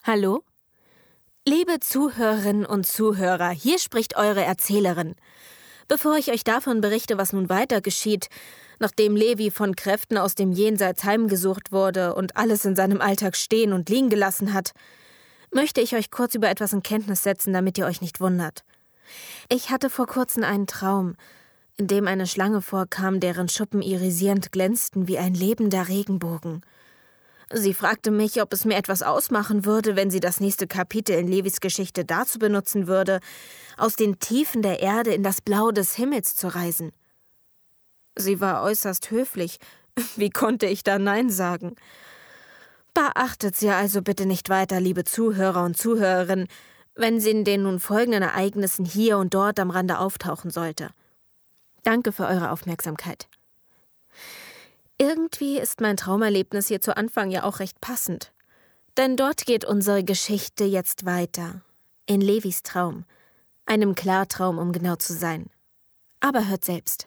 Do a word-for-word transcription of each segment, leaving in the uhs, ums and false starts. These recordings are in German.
Hallo? Liebe Zuhörerinnen und Zuhörer, hier spricht eure Erzählerin. Bevor ich euch davon berichte, was nun weiter geschieht, nachdem Levi von Kräften aus dem Jenseits heimgesucht wurde und alles in seinem Alltag stehen und liegen gelassen hat, möchte ich euch kurz über etwas in Kenntnis setzen, damit ihr euch nicht wundert. Ich hatte vor kurzem einen Traum, in dem eine Schlange vorkam, deren Schuppen irisierend glänzten wie ein lebender Regenbogen. Sie fragte mich, ob es mir etwas ausmachen würde, wenn sie das nächste Kapitel in Levis Geschichte dazu benutzen würde, aus den Tiefen der Erde in das Blau des Himmels zu reisen. Sie war äußerst höflich. Wie konnte ich da Nein sagen? Beachtet sie also bitte nicht weiter, liebe Zuhörer und Zuhörerinnen, wenn sie in den nun folgenden Ereignissen hier und dort am Rande auftauchen sollte. Danke für eure Aufmerksamkeit. Irgendwie ist mein Traumerlebnis hier zu Anfang ja auch recht passend. Denn dort geht unsere Geschichte jetzt weiter. In Levis Traum. Einem Klartraum, um genau zu sein. Aber hört selbst.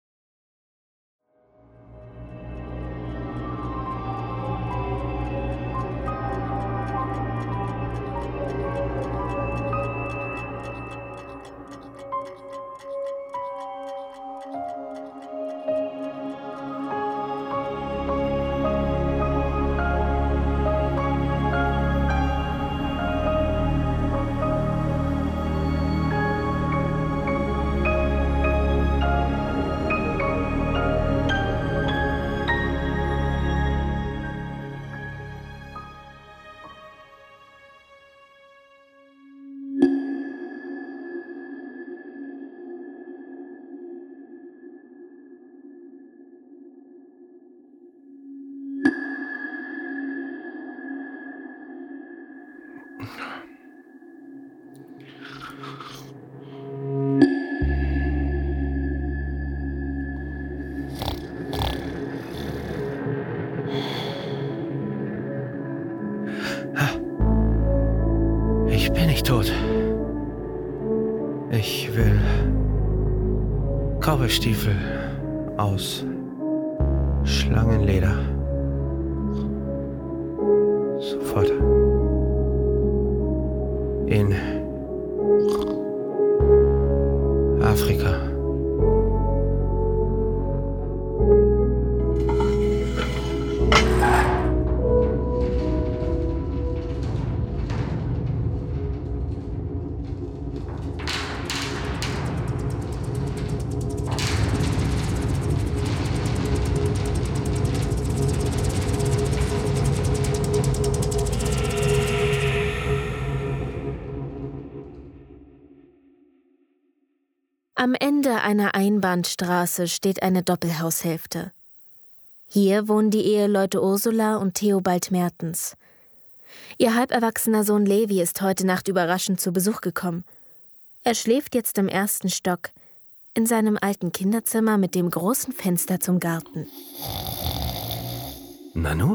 Ich bin nicht tot. Ich will Cowboystiefel aus Schlangenleder. Sofort. In Afrika. Am Ende einer Einbahnstraße steht eine Doppelhaushälfte. Hier wohnen die Eheleute Ursula und Theobald Mertens. Ihr halberwachsener Sohn Levi ist heute Nacht überraschend zu Besuch gekommen. Er schläft jetzt im ersten Stock, in seinem alten Kinderzimmer mit dem großen Fenster zum Garten. Nanu?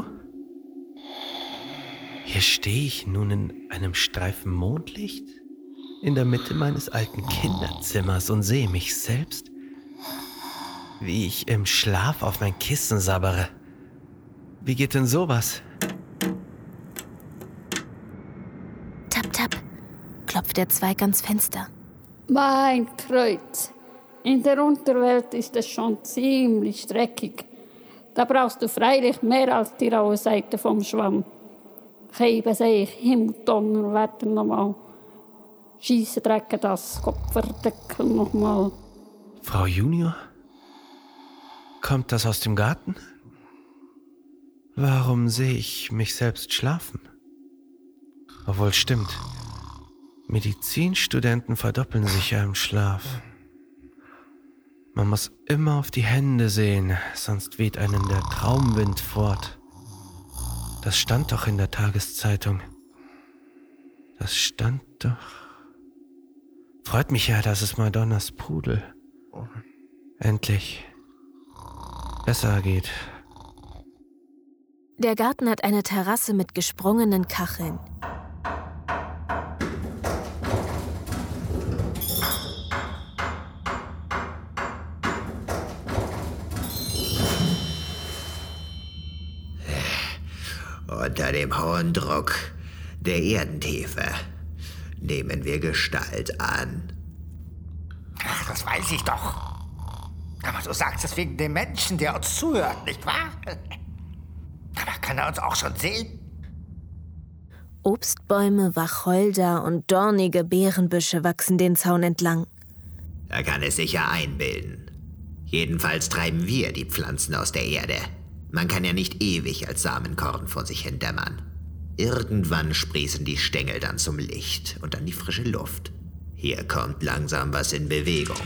Hier stehe ich nun in einem Streifen Mondlicht in der Mitte meines alten Kinderzimmers und sehe mich selbst, wie ich im Schlaf auf mein Kissen sabbere. Wie geht denn sowas? Tap, tap, klopft der Zweig ans Fenster. Mein Kreuz, in der Unterwelt ist es schon ziemlich dreckig. Da brauchst du freilich mehr als die raue Seite vom Schwamm. Geben sehe ich Himmeldonner, wetter nochmal. Scheisse Drecke das Kopfverdeckel nochmal. Frau Junior? Kommt das aus dem Garten? Warum sehe ich mich selbst schlafen? Obwohl, stimmt. Medizinstudenten verdoppeln sich ja im Schlaf. Man muss immer auf die Hände sehen, sonst weht einen der Traumwind fort. Das stand doch in der Tageszeitung. Das stand doch... Freut mich ja, dass es Madonnas Pudel endlich besser geht. Der Garten hat eine Terrasse mit gesprungenen Kacheln. Unter dem hohen Druck Der Erdentäfer. Nehmen wir Gestalt an. Ach, das weiß ich doch. Aber du sagst es wegen dem Menschen, der uns zuhört, nicht wahr? Aber kann er uns auch schon sehen? Obstbäume, Wacholder und dornige Beerenbüsche wachsen den Zaun entlang. Er kann es sicher einbilden. Jedenfalls treiben wir die Pflanzen aus der Erde. Man kann ja nicht ewig als Samenkorn vor sich hin dämmern. Irgendwann sprießen die Stängel dann zum Licht und an die frische Luft. Hier kommt langsam was in Bewegung.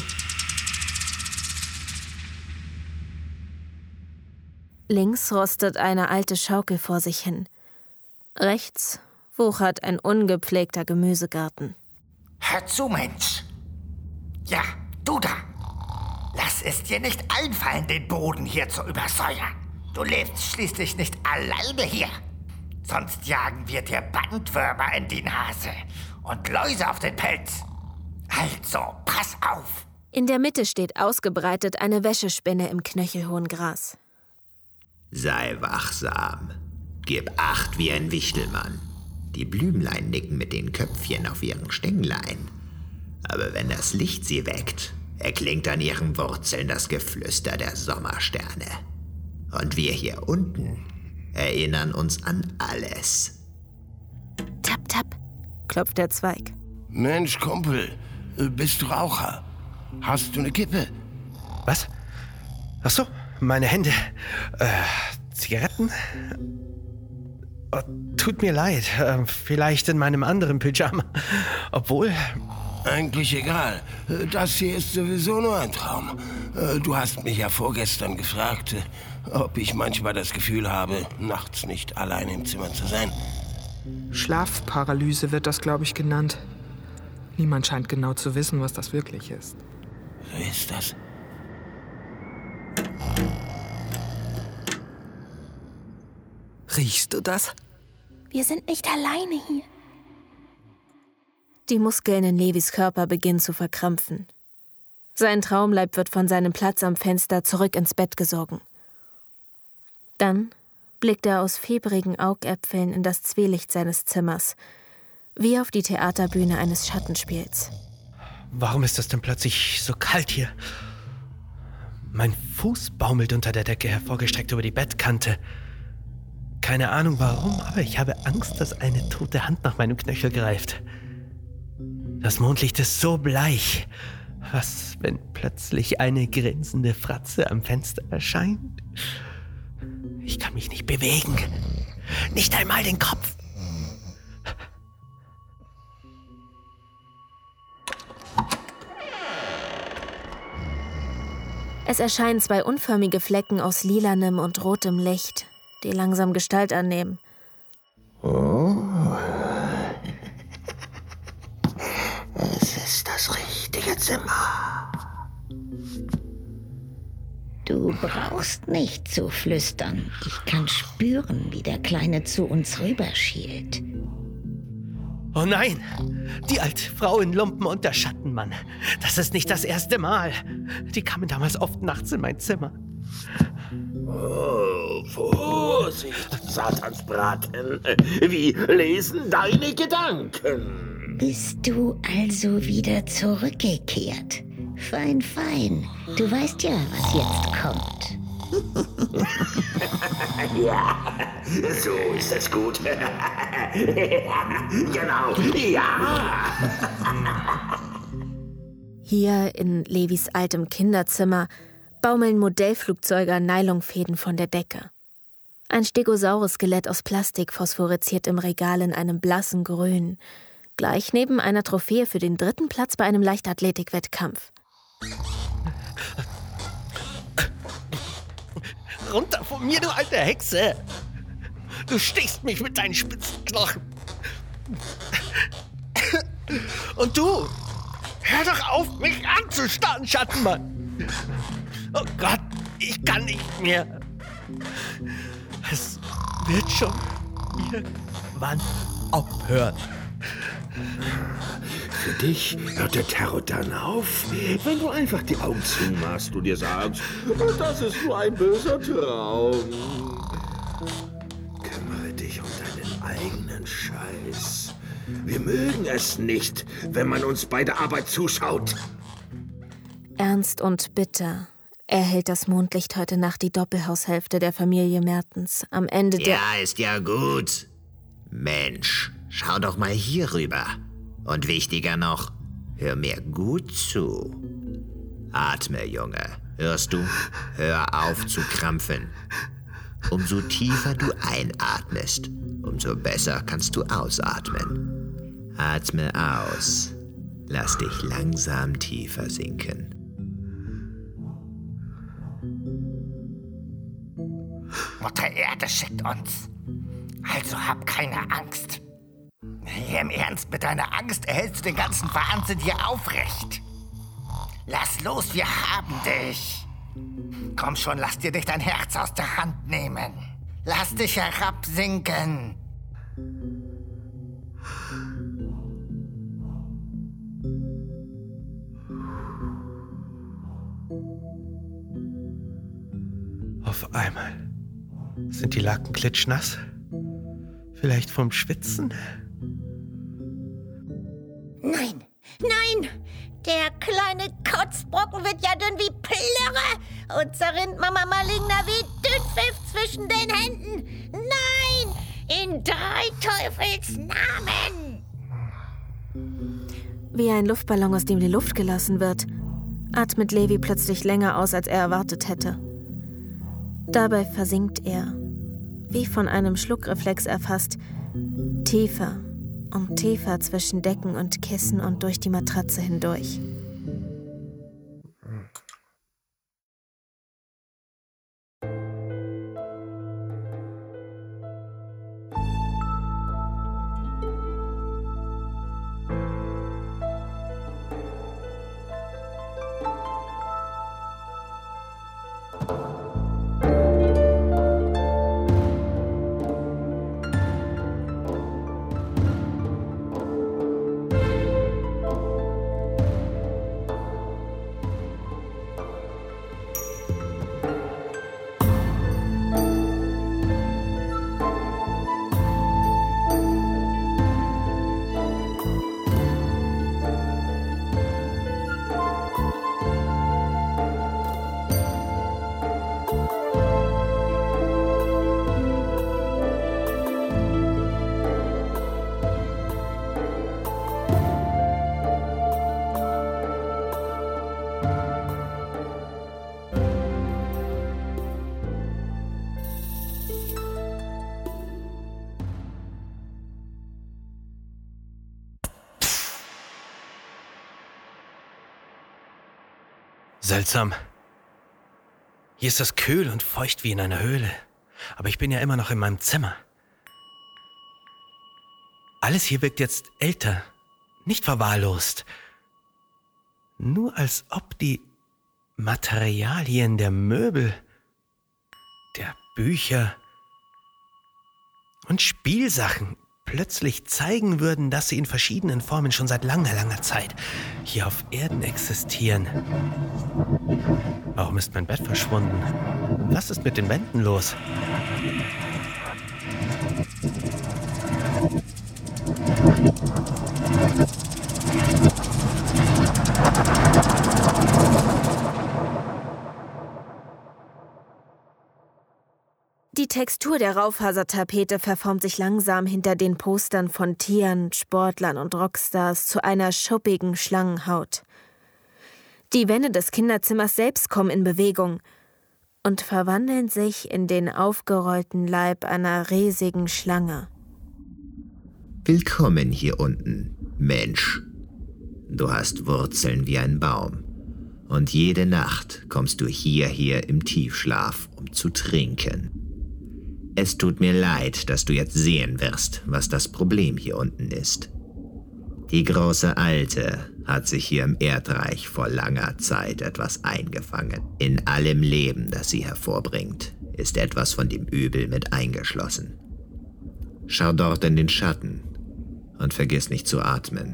Links rostet eine alte Schaukel vor sich hin. Rechts wuchert ein ungepflegter Gemüsegarten. Hör zu, Mensch. Ja, du da. Lass es dir nicht einfallen, den Boden hier zu übersäuern. Du lebst schließlich nicht alleine hier. Sonst jagen wir dir Bandwürmer in die Nase und Läuse auf den Pelz. Also, pass auf. In der Mitte steht ausgebreitet eine Wäschespinne im knöchelhohen Gras. Sei wachsam. Gib Acht wie ein Wichtelmann. Die Blümlein nicken mit den Köpfchen auf ihren Stänglein. Aber wenn das Licht sie weckt, erklingt an ihren Wurzeln das Geflüster der Sommersterne. Und wir hier unten erinnern uns an alles. Tap, tap, klopft der Zweig. Mensch, Kumpel, bist du Raucher? Hast du eine Kippe? Was? Ach so, meine Hände. Äh, Zigaretten? Oh, tut mir leid. Äh, vielleicht in meinem anderen Pyjama. Obwohl... Eigentlich egal. Das hier ist sowieso nur ein Traum. Du hast mich ja vorgestern gefragt, ob ich manchmal das Gefühl habe, nachts nicht allein im Zimmer zu sein. Schlafparalyse wird das, glaube ich, genannt. Niemand scheint genau zu wissen, was das wirklich ist. So ist das. Riechst du das? Wir sind nicht alleine hier. Die Muskeln in Levis Körper beginnen zu verkrampfen. Sein Traumleib wird von seinem Platz am Fenster zurück ins Bett gesogen. Dann blickt er aus febrigen Augäpfeln in das Zwielicht seines Zimmers, wie auf die Theaterbühne eines Schattenspiels. Warum ist es denn plötzlich so kalt hier? Mein Fuß baumelt unter der Decke hervorgestreckt über die Bettkante. Keine Ahnung warum, aber ich habe Angst, dass eine tote Hand nach meinem Knöchel greift. Das Mondlicht ist so bleich. Was, wenn plötzlich eine grinsende Fratze am Fenster erscheint? Ich kann mich nicht bewegen. Nicht einmal den Kopf. Es erscheinen zwei unförmige Flecken aus lilanem und rotem Licht, die langsam Gestalt annehmen. Oh. Es ist das richtige Zimmer. Du brauchst nicht zu flüstern. Ich kann spüren, wie der Kleine zu uns rüberschielt. Oh nein! Die alte Frau in Lumpen und der Schattenmann. Das ist nicht das erste Mal. Die kamen damals oft nachts in mein Zimmer. Oh, Vorsicht, Satansbraten. Wir lesen deine Gedanken. Bist du also wieder zurückgekehrt? Fein, fein. Du weißt ja, was jetzt kommt. Ja, so ist es gut. Genau, ja. Hier in Levis altem Kinderzimmer baumeln Modellflugzeuge an Nylonfäden von der Decke. Ein Stegosaurus-Skelett aus Plastik phosphoresziert im Regal in einem blassen Grün, gleich neben einer Trophäe für den dritten Platz bei einem Leichtathletik-Wettkampf. Runter von mir, du alte Hexe! Du stichst mich mit deinen spitzen Knochen. Und du, hör doch auf, mich anzustarren, Schattenmann! Oh Gott, ich kann nicht mehr. Es wird schon irgendwann aufhören. Für dich hört der Terror dann auf, wenn du einfach die Augen zumachst und dir sagst, das ist nur ein böser Traum. Kümmere dich um deinen eigenen Scheiß. Wir mögen es nicht, wenn man uns bei der Arbeit zuschaut. Ernst und bitter erhält das Mondlicht heute Nacht die Doppelhaushälfte der Familie Mertens. Am Ende der... Ja, ist ja gut. Mensch, schau doch mal hier rüber. Und wichtiger noch, hör mir gut zu. Atme, Junge. Hörst du? Hör auf zu krampfen. Umso tiefer du einatmest, umso besser kannst du ausatmen. Atme aus. Lass dich langsam tiefer sinken. Mutter Erde schickt uns. Also hab keine Angst. Hier im Ernst, mit deiner Angst erhältst du den ganzen Wahnsinn hier aufrecht. Lass los, wir haben dich. Komm schon, lass dir nicht dein Herz aus der Hand nehmen. Lass dich herabsinken. Auf einmal sind die Laken klitschnass. Vielleicht vom Schwitzen? Nein, nein! Der kleine Kotzbrocken wird ja dünn wie Plörre und zerrinnt Mama Maligna wie Dünnpfiff zwischen den Händen. Nein! In drei Teufels Namen! Wie ein Luftballon, aus dem die Luft gelassen wird, atmet Levi plötzlich länger aus, als er erwartet hätte. Dabei versinkt er, wie von einem Schluckreflex erfasst, tiefer und tiefer zwischen Decken und Kissen und durch die Matratze hindurch. Seltsam. Hier ist es kühl und feucht wie in einer Höhle. Aber ich bin ja immer noch in meinem Zimmer. Alles hier wirkt jetzt älter, nicht verwahrlost. Nur als ob die Materialien der Möbel, der Bücher und Spielsachen plötzlich zeigen würden, dass sie in verschiedenen Formen schon seit langer, langer Zeit hier auf Erden existieren. Warum ist mein Bett verschwunden? Was ist mit den Wänden los? Die Textur der Raufasertapete verformt sich langsam hinter den Postern von Tieren, Sportlern und Rockstars zu einer schuppigen Schlangenhaut. Die Wände des Kinderzimmers selbst kommen in Bewegung und verwandeln sich in den aufgerollten Leib einer riesigen Schlange. Willkommen hier unten, Mensch. Du hast Wurzeln wie ein Baum. Und jede Nacht kommst du hierher im Tiefschlaf, um zu trinken. Es tut mir leid, dass du jetzt sehen wirst, was das Problem hier unten ist. Die große Alte hat sich hier im Erdreich vor langer Zeit etwas eingefangen. In allem Leben, das sie hervorbringt, ist etwas von dem Übel mit eingeschlossen. Schau dort in den Schatten und vergiss nicht zu atmen.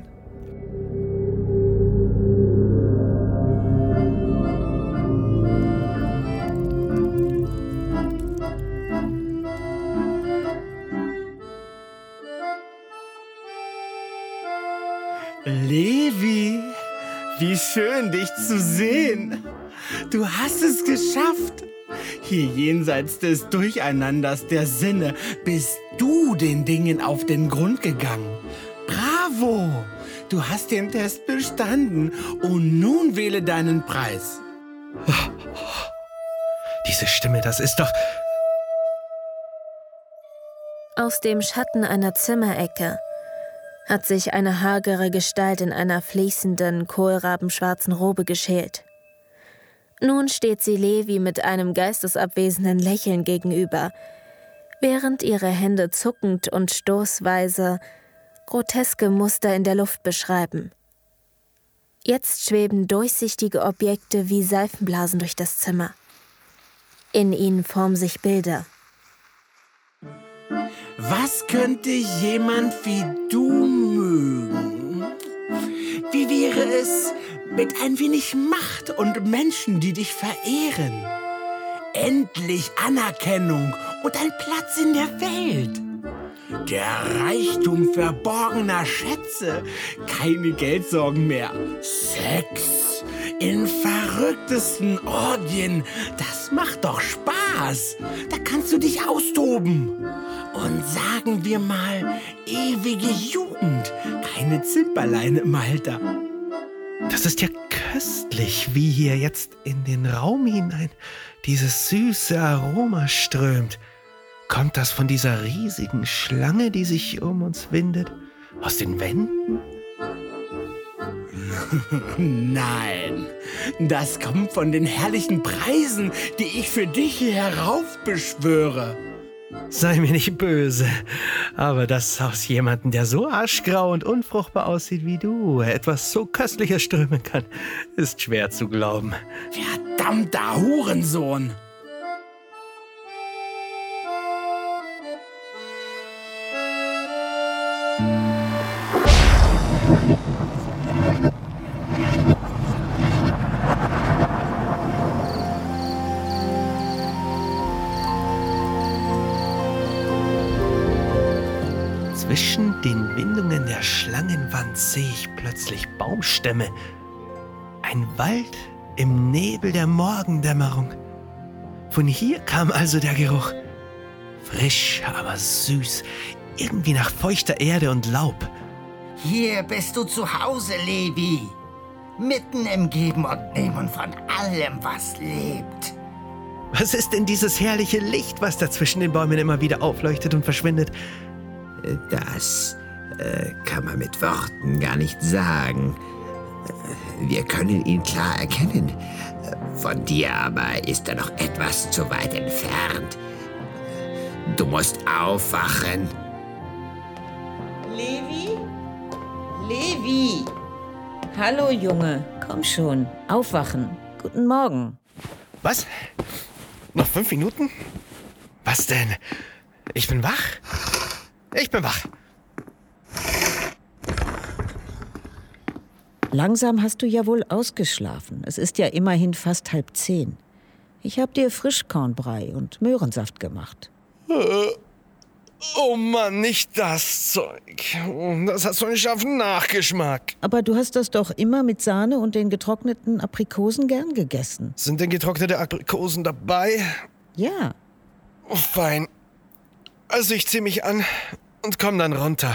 Levi, wie schön, dich zu sehen. Du hast es geschafft. Hier jenseits des Durcheinanders der Sinne bist du den Dingen auf den Grund gegangen. Bravo! Du hast den Test bestanden und nun wähle deinen Preis. Diese Stimme, das ist doch... Aus dem Schatten einer Zimmerecke hat sich eine hagere Gestalt in einer fließenden, kohlrabenschwarzen Robe geschält. Nun steht sie Levi mit einem geistesabwesenden Lächeln gegenüber, während ihre Hände zuckend und stoßweise groteske Muster in der Luft beschreiben. Jetzt schweben durchsichtige Objekte wie Seifenblasen durch das Zimmer. In ihnen formen sich Bilder. Was könnte jemand wie du mögen? Wie wäre es mit ein wenig Macht und Menschen, die dich verehren? Endlich Anerkennung und ein Platz in der Welt. Der Reichtum verborgener Schätze, keine Geldsorgen mehr. Sex in verrücktesten Orgien, das macht doch Spaß. Da kannst du dich austoben. Und sagen wir mal, ewige Jugend, keine Zimperlein im Alter. Das ist ja köstlich, wie hier jetzt in den Raum hinein dieses süße Aroma strömt. Kommt das von dieser riesigen Schlange, die sich um uns windet? Aus den Wänden? Nein, das kommt von den herrlichen Preisen, die ich für dich hier heraufbeschwöre. Sei mir nicht böse, aber dass aus jemandem, der so aschgrau und unfruchtbar aussieht wie du, etwas so Köstliches strömen kann, ist schwer zu glauben. Verdammter Hurensohn! Zwischen den Windungen der Schlangenwand sehe ich plötzlich Baumstämme. Ein Wald im Nebel der Morgendämmerung. Von hier kam also der Geruch. Frisch, aber süß. Irgendwie nach feuchter Erde und Laub. Hier bist du zu Hause, Levi. Mitten im Geben und Nehmen von allem, was lebt. Was ist denn dieses herrliche Licht, was da zwischen den Bäumen immer wieder aufleuchtet und verschwindet? Das äh, kann man mit Worten gar nicht sagen. Wir können ihn klar erkennen. Von dir aber ist er noch etwas zu weit entfernt. Du musst aufwachen. Levi? Levi! Hallo, Junge. Komm schon. Aufwachen. Guten Morgen. Was? Noch fünf Minuten? Was denn? Ich bin wach? Ich bin wach. Langsam hast du ja wohl ausgeschlafen. Es ist ja immerhin fast halb zehn. Ich habe dir Frischkornbrei und Möhrensaft gemacht. Äh, oh Mann, nicht das Zeug. Das hat so einen scharfen Nachgeschmack. Aber du hast das doch immer mit Sahne und den getrockneten Aprikosen gern gegessen. Sind denn getrocknete Aprikosen dabei? Ja. Oh, fein. Also ich zieh mich an und komm dann runter.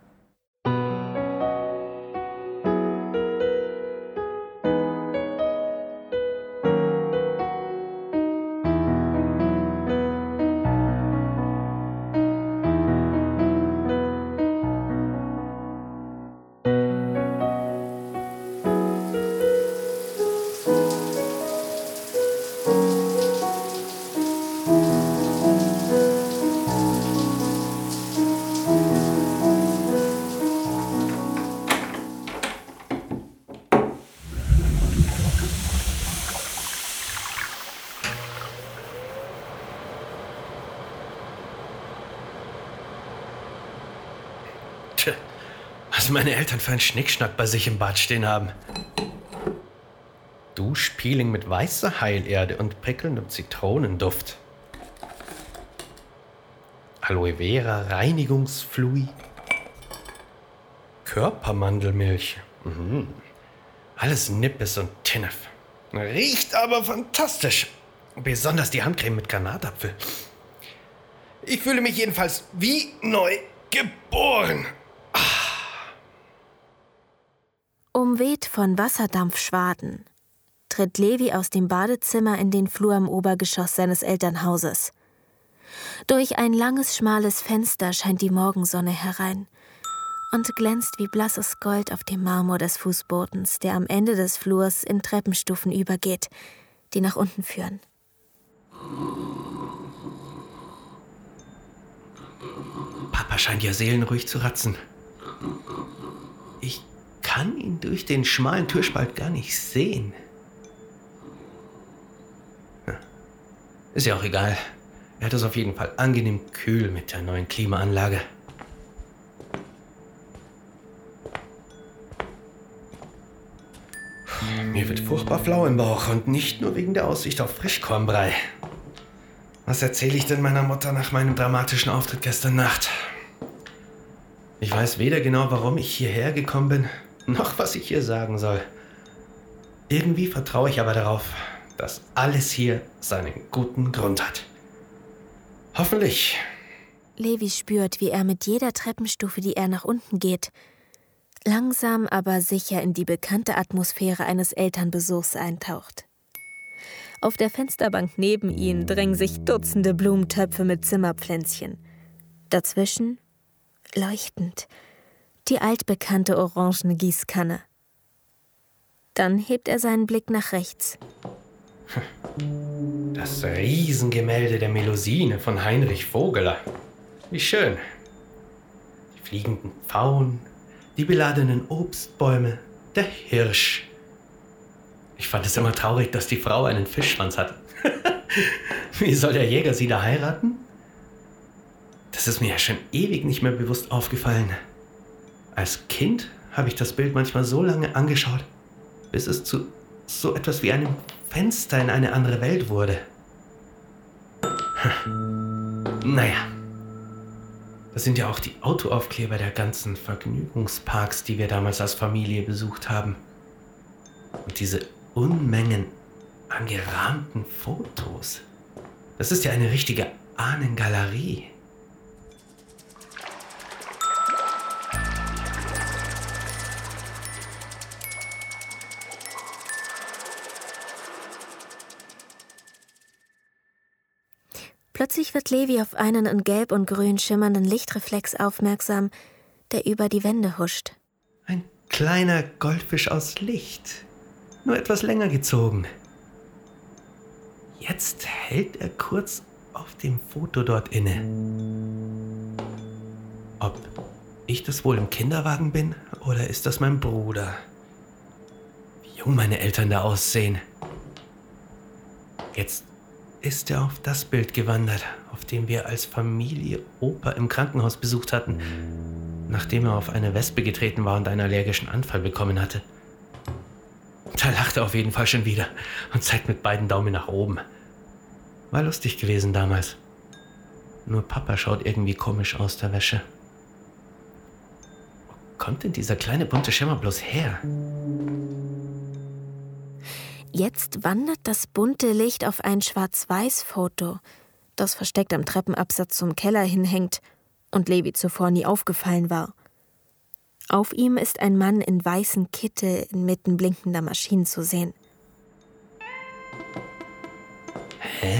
Was meine Eltern für einen Schnickschnack bei sich im Bad stehen haben. Duschpeeling mit weißer Heilerde und prickelndem Zitronenduft. Aloe Vera Reinigungsfluid. Körpermandelmilch. Mhm. Alles Nippes und Tinnef. Riecht aber fantastisch. Besonders die Handcreme mit Granatapfel. Ich fühle mich jedenfalls wie neu geboren. Ah. Umweht von Wasserdampfschwaden tritt Levi aus dem Badezimmer in den Flur im Obergeschoss seines Elternhauses. Durch ein langes, schmales Fenster scheint die Morgensonne herein und glänzt wie blasses Gold auf dem Marmor des Fußbodens, der am Ende des Flurs in Treppenstufen übergeht, die nach unten führen. Papa scheint ja seelenruhig zu ratzen. Ich kann ihn durch den schmalen Türspalt gar nicht sehen. Ist ja auch egal. Er hat es auf jeden Fall angenehm kühl mit der neuen Klimaanlage. Mir wird furchtbar flau im Bauch und nicht nur wegen der Aussicht auf Frischkornbrei. Was erzähle ich denn meiner Mutter nach meinem dramatischen Auftritt gestern Nacht? Ich weiß weder genau, warum ich hierher gekommen bin, noch was ich ihr sagen soll. Irgendwie vertraue ich aber darauf, dass alles hier seinen guten Grund hat. Hoffentlich. Levi spürt, wie er mit jeder Treppenstufe, die er nach unten geht, langsam aber sicher in die bekannte Atmosphäre eines Elternbesuchs eintaucht. Auf der Fensterbank neben ihm drängen sich Dutzende Blumentöpfe mit Zimmerpflänzchen. Dazwischen, leuchtend, die altbekannte orangene Gießkanne. Dann hebt er seinen Blick nach rechts. Das Riesengemälde der Melusine von Heinrich Vogeler. Wie schön. Die fliegenden Pfauen, die beladenen Obstbäume, der Hirsch. Ich fand es immer traurig, dass die Frau einen Fischschwanz hatte. Wie soll der Jäger sie da heiraten? Das ist mir ja schon ewig nicht mehr bewusst aufgefallen. Als Kind habe ich das Bild manchmal so lange angeschaut, bis es zu so etwas wie einem Fenster in eine andere Welt wurde. Naja, das sind ja auch die Autoaufkleber der ganzen Vergnügungsparks, die wir damals als Familie besucht haben. Und diese Unmengen an gerahmten Fotos. Das ist ja eine richtige Ahnengalerie. Plötzlich wird Levi auf einen in Gelb und Grün schimmernden Lichtreflex aufmerksam, der über die Wände huscht. Ein kleiner Goldfisch aus Licht, nur etwas länger gezogen. Jetzt hält er kurz auf dem Foto dort inne. Ob ich das wohl im Kinderwagen bin oder ist das mein Bruder? Wie jung meine Eltern da aussehen. Jetzt ist er auf das Bild gewandert, auf dem wir als Familie Opa im Krankenhaus besucht hatten, nachdem er auf eine Wespe getreten war und einen allergischen Anfall bekommen hatte. Da lacht er auf jeden Fall schon wieder und zeigt mit beiden Daumen nach oben. War lustig gewesen damals. Nur Papa schaut irgendwie komisch aus der Wäsche. Wo kommt denn dieser kleine bunte Schimmer bloß her? Jetzt wandert das bunte Licht auf ein Schwarz-Weiß-Foto, das versteckt am Treppenabsatz zum Keller hinhängt und Levi zuvor nie aufgefallen war. Auf ihm ist ein Mann in weißem Kittel inmitten blinkender Maschinen zu sehen. Hä?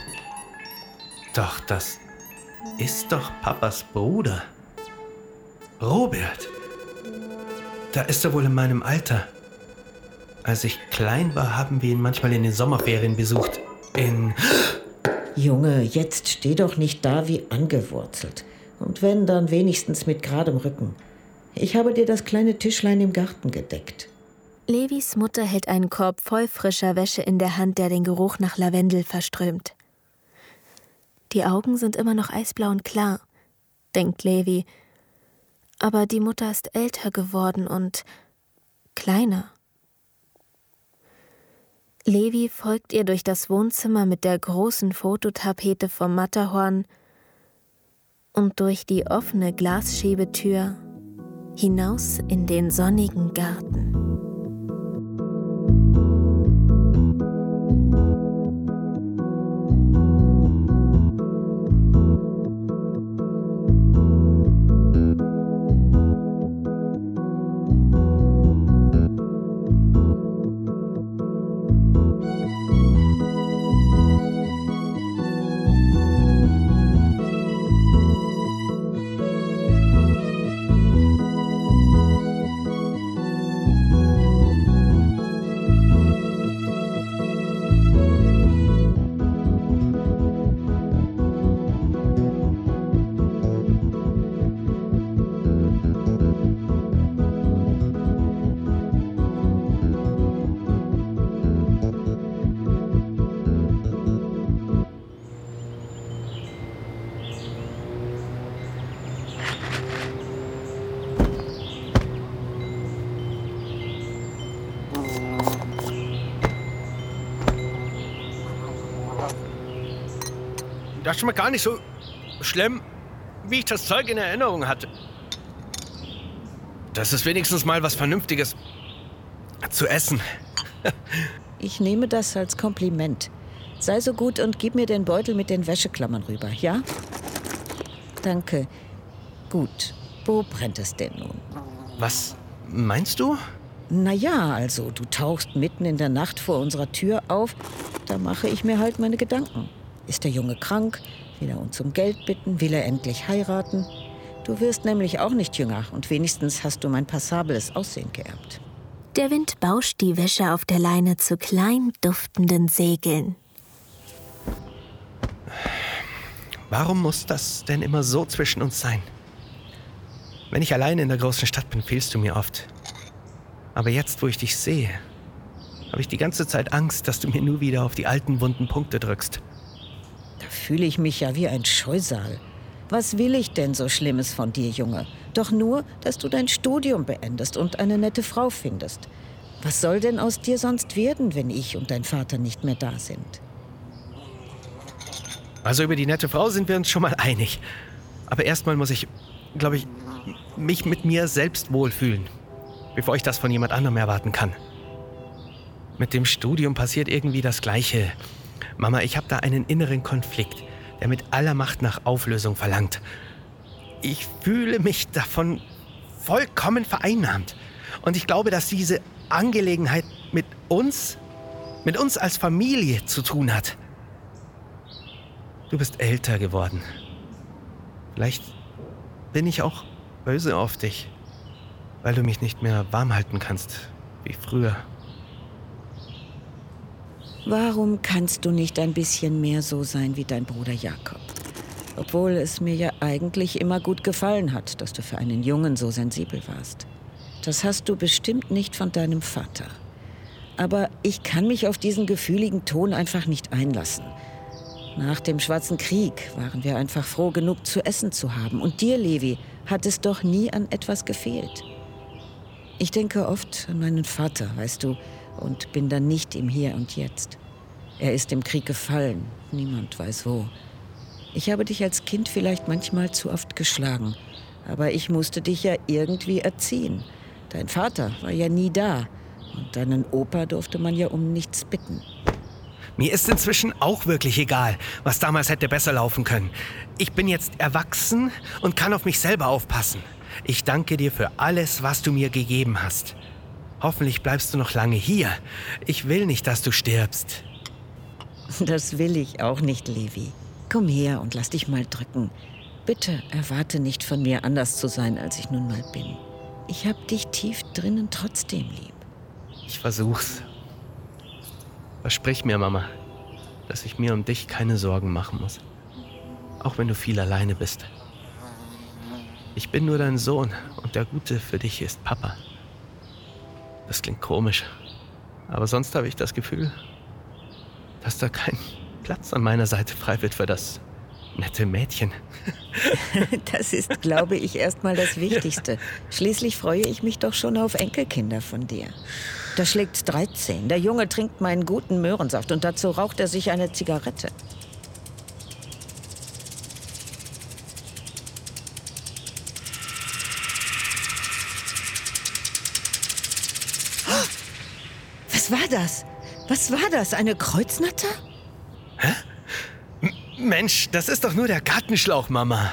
Doch, das ist doch Papas Bruder. Robert. Da ist er wohl in meinem Alter. Als ich klein war, haben wir ihn manchmal in den Sommerferien besucht. In... Junge, jetzt steh doch nicht da wie angewurzelt. Und wenn, dann wenigstens mit geradem Rücken. Ich habe dir das kleine Tischlein im Garten gedeckt. Levis Mutter hält einen Korb voll frischer Wäsche in der Hand, der den Geruch nach Lavendel verströmt. Die Augen sind immer noch eisblau und klar, denkt Levi. Aber die Mutter ist älter geworden und kleiner. Levi folgt ihr durch das Wohnzimmer mit der großen Fototapete vom Matterhorn und durch die offene Glasschiebetür hinaus in den sonnigen Garten. Das schmeckt gar nicht so schlimm, wie ich das Zeug in Erinnerung hatte. Das ist wenigstens mal was Vernünftiges zu essen. Ich nehme das als Kompliment. Sei so gut und gib mir den Beutel mit den Wäscheklammern rüber, ja? Danke. Gut. Wo brennt es denn nun? Was meinst du? Na ja, also, du tauchst mitten in der Nacht vor unserer Tür auf. Da mache ich mir halt meine Gedanken. Ist der Junge krank? Will er uns um Geld bitten? Will er endlich heiraten? Du wirst nämlich auch nicht jünger und wenigstens hast du mein passables Aussehen geerbt. Der Wind bauscht die Wäsche auf der Leine zu klein duftenden Segeln. Warum muss das denn immer so zwischen uns sein? Wenn ich allein in der großen Stadt bin, fehlst du mir oft. Aber jetzt, wo ich dich sehe, habe ich die ganze Zeit Angst, dass du mir nur wieder auf die alten wunden Punkte drückst. Da fühle ich mich ja wie ein Scheusal. Was will ich denn so Schlimmes von dir, Junge? Doch nur, dass du dein Studium beendest und eine nette Frau findest. Was soll denn aus dir sonst werden, wenn ich und dein Vater nicht mehr da sind? Also über die nette Frau sind wir uns schon mal einig. Aber erstmal muss ich, glaube ich, mich mit mir selbst wohlfühlen, bevor ich das von jemand anderem erwarten kann. Mit dem Studium passiert irgendwie das Gleiche. Mama, ich habe da einen inneren Konflikt, der mit aller Macht nach Auflösung verlangt. Ich fühle mich davon vollkommen vereinnahmt. Und ich glaube, dass diese Angelegenheit mit uns, mit uns als Familie zu tun hat. Du bist älter geworden. Vielleicht bin ich auch böse auf dich, weil du mich nicht mehr warm halten kannst, wie früher. Warum kannst du nicht ein bisschen mehr so sein wie dein Bruder Jakob? Obwohl es mir ja eigentlich immer gut gefallen hat, dass du für einen Jungen so sensibel warst. Das hast du bestimmt nicht von deinem Vater. Aber ich kann mich auf diesen gefühligen Ton einfach nicht einlassen. Nach dem Schwarzen Krieg waren wir einfach froh genug zu essen zu haben. Und dir, Levi, hat es doch nie an etwas gefehlt. Ich denke oft an meinen Vater, weißt du, und bin dann nicht im Hier und Jetzt. Er ist im Krieg gefallen, niemand weiß wo. Ich habe dich als Kind vielleicht manchmal zu oft geschlagen, aber ich musste dich ja irgendwie erziehen. Dein Vater war ja nie da und deinen Opa durfte man ja um nichts bitten. Mir ist inzwischen auch wirklich egal, was damals hätte besser laufen können. Ich bin jetzt erwachsen und kann auf mich selber aufpassen. Ich danke dir für alles, was du mir gegeben hast. Hoffentlich bleibst du noch lange hier. Ich will nicht, dass du stirbst. Das will ich auch nicht, Levi. Komm her und lass dich mal drücken. Bitte erwarte nicht von mir, anders zu sein, als ich nun mal bin. Ich hab dich tief drinnen trotzdem lieb. Ich versuch's. Versprich mir, Mama, dass ich mir um dich keine Sorgen machen muss. Auch wenn du viel alleine bist. Ich bin nur dein Sohn und der Gute für dich ist Papa. Das klingt komisch, aber sonst habe ich das Gefühl, dass da kein Platz an meiner Seite frei wird für das nette Mädchen. Das ist, glaube ich, erstmal das Wichtigste. Schließlich freue ich mich doch schon auf Enkelkinder von dir. Da schlägt's dreizehn. Der Junge trinkt meinen guten Möhrensaft und dazu raucht er sich eine Zigarette. Was war das? Was war das? Eine Kreuznatter? Hä? M- Mensch, das ist doch nur der Gartenschlauch, Mama.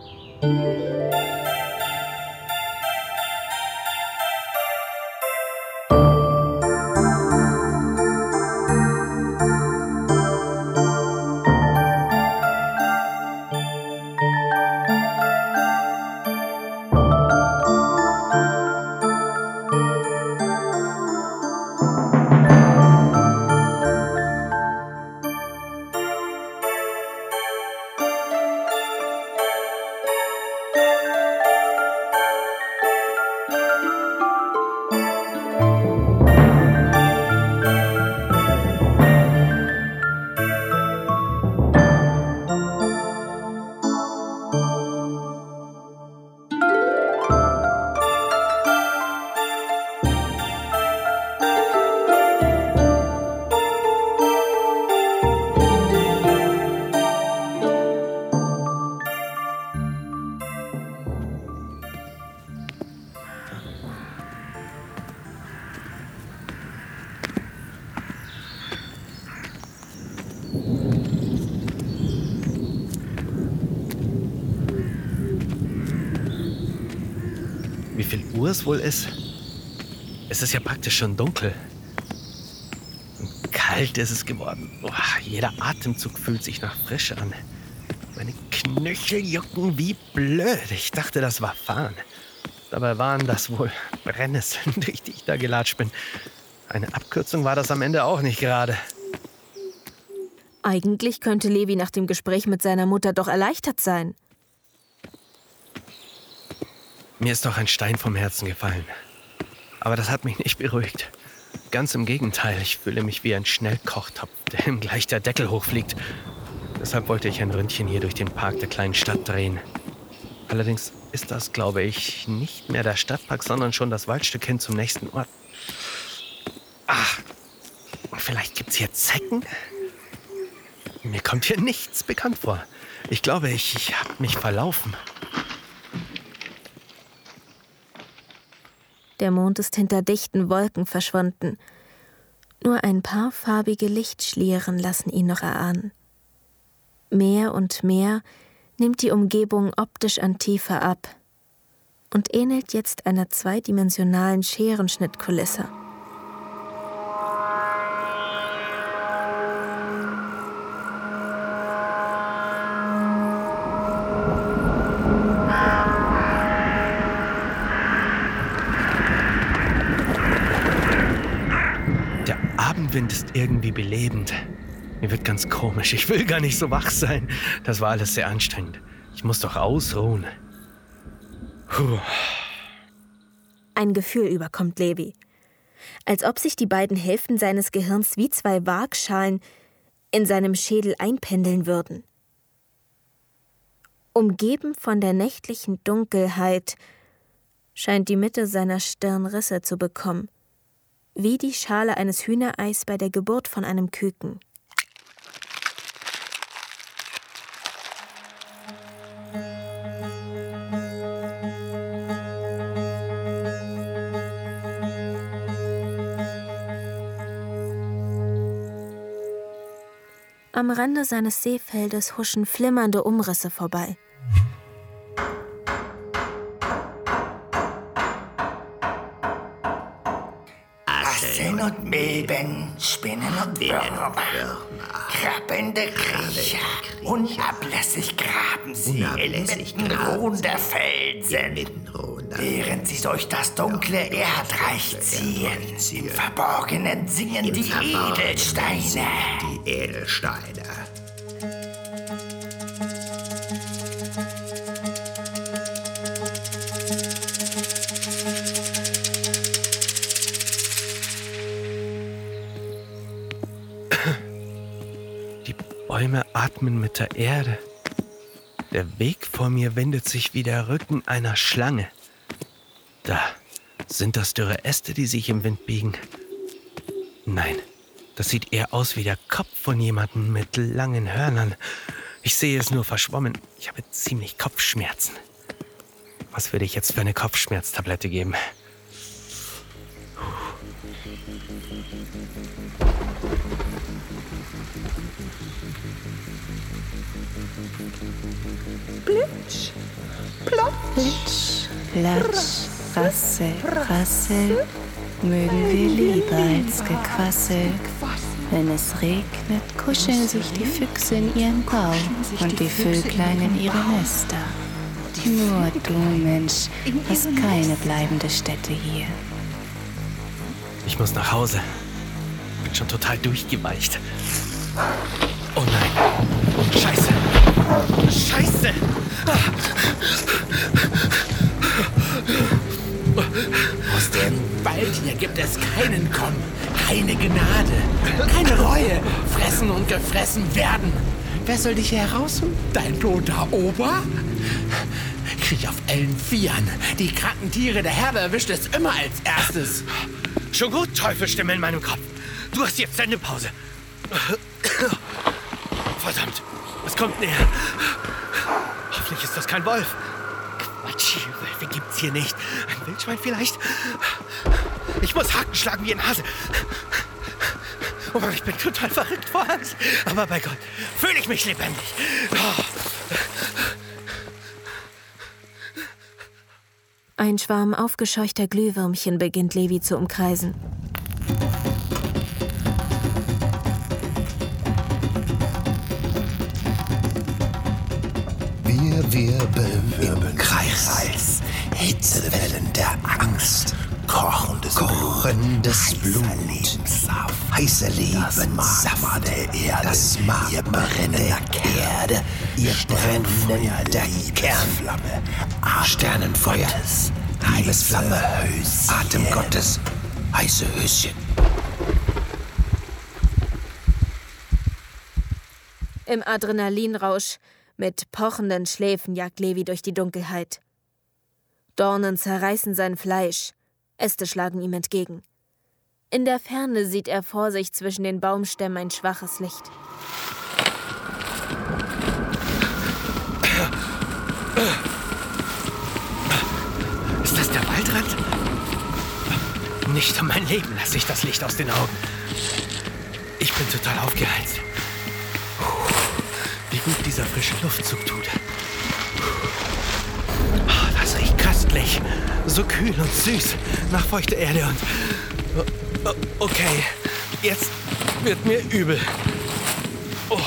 Wie viel Uhr es wohl ist? Es ist ja praktisch schon dunkel. Und kalt ist es geworden. Boah, jeder Atemzug fühlt sich nach Frische an. Meine Knöchel jucken wie blöd. Ich dachte, das war Fahren. Dabei waren das wohl Brennnesseln, durch die ich da gelatscht bin. Eine Abkürzung war das am Ende auch nicht gerade. Eigentlich könnte Levi nach dem Gespräch mit seiner Mutter doch erleichtert sein. Mir ist doch ein Stein vom Herzen gefallen. Aber das hat mich nicht beruhigt. Ganz im Gegenteil, ich fühle mich wie ein Schnellkochtopf, dem gleich der Deckel hochfliegt. Deshalb wollte ich ein Ründchen hier durch den Park der kleinen Stadt drehen. Allerdings ist das, glaube ich, nicht mehr der Stadtpark, sondern schon das Waldstück hin zum nächsten Ort. Ach, vielleicht gibt's hier Zecken? Mir kommt hier nichts bekannt vor. Ich glaube, ich, ich habe mich verlaufen. Der Mond ist hinter dichten Wolken verschwunden. Nur ein paar farbige Lichtschlieren lassen ihn noch erahnen. Mehr und mehr nimmt die Umgebung optisch an Tiefe ab und ähnelt jetzt einer zweidimensionalen Scherenschnittkulisse. Wind ist irgendwie belebend. Mir wird ganz komisch. Ich will gar nicht so wach sein. Das war alles sehr anstrengend. Ich muss doch ausruhen. Puh. Ein Gefühl überkommt Levi. Als ob sich die beiden Hälften seines Gehirns wie zwei Waagschalen in seinem Schädel einpendeln würden. Umgeben von der nächtlichen Dunkelheit scheint die Mitte seiner Stirn Risse zu bekommen. Wie die Schale eines Hühnereis bei der Geburt von einem Küken. Am Rande seines Seefeldes huschen flimmernde Umrisse vorbei. Asseln und Milben, Spinnen und Würmer, krabbelnde Kriecher, unablässig graben sie inmitten ruhender Felsen, während sie durch das dunkle Erdreich ziehen. Im Verborgenen singen die Edelsteine. Die Edelsteine. Bäume atmen mit der Erde. Der Weg vor mir wendet sich wie der Rücken einer Schlange. Da sind das dürre Äste, die sich im Wind biegen. Nein, das sieht eher aus wie der Kopf von jemandem mit langen Hörnern. Ich sehe es nur verschwommen. Ich habe ziemlich Kopfschmerzen. Was würde ich jetzt für eine Kopfschmerztablette geben? Plitsch, plotsch, platsch, rassel, rassel, mögen wir lieber als Gequassel. Wenn es regnet, kuscheln sich die Füchse in ihren Bau und die Vöglein in ihre Nester. Nur du, Mensch, hast keine bleibende Stätte hier. Ich muss nach Hause. Bin schon total durchgeweicht. Oh nein. Scheiße. Scheiße. Aus dem Wald hier gibt es keinen Kommen, keine Gnade, keine Reue. Fressen und gefressen werden. Wer soll dich hier herausholen? Dein bloßer Ober? Kriech auf allen Vieren. Die kranken Tiere der Herde erwischt es immer als erstes. Schon gut, Teufelsstimme in meinem Kopf. Du hast jetzt deine Pause. Verdammt, es kommt näher. Hoffentlich ist das kein Wolf. Quatsch, Wölfe gibt's hier nicht. Ein Wildschwein vielleicht? Ich muss Haken schlagen wie ein Hase. Oh, ich bin total verrückt vor Angst. Aber bei Gott, fühle ich mich lebendig. Oh. Ein Schwarm aufgescheuchter Glühwürmchen beginnt Levi zu umkreisen. Wir wirbeln im Kreis, Hitzewellen der Angst, kochendes, kochendes Blut, heißer Lebenssaft der Erde, das Magma brennender Erde, ihr brennender Kernflamme, Sternenfeuer, Liebesflamme, Atem Gottes, heiße Höschen. Im Adrenalinrausch mit pochenden Schläfen jagt Levi durch die Dunkelheit. Dornen zerreißen sein Fleisch, Äste schlagen ihm entgegen. In der Ferne sieht er vor sich zwischen den Baumstämmen ein schwaches Licht. Ist das der Waldrand? Nicht um mein Leben lasse ich das Licht aus den Augen. Ich bin total aufgeheizt. Wie gut dieser frische Luftzug tut. Oh, das riecht köstlich. So kühl und süß nach feuchter Erde und... Okay, jetzt wird mir übel. Oh.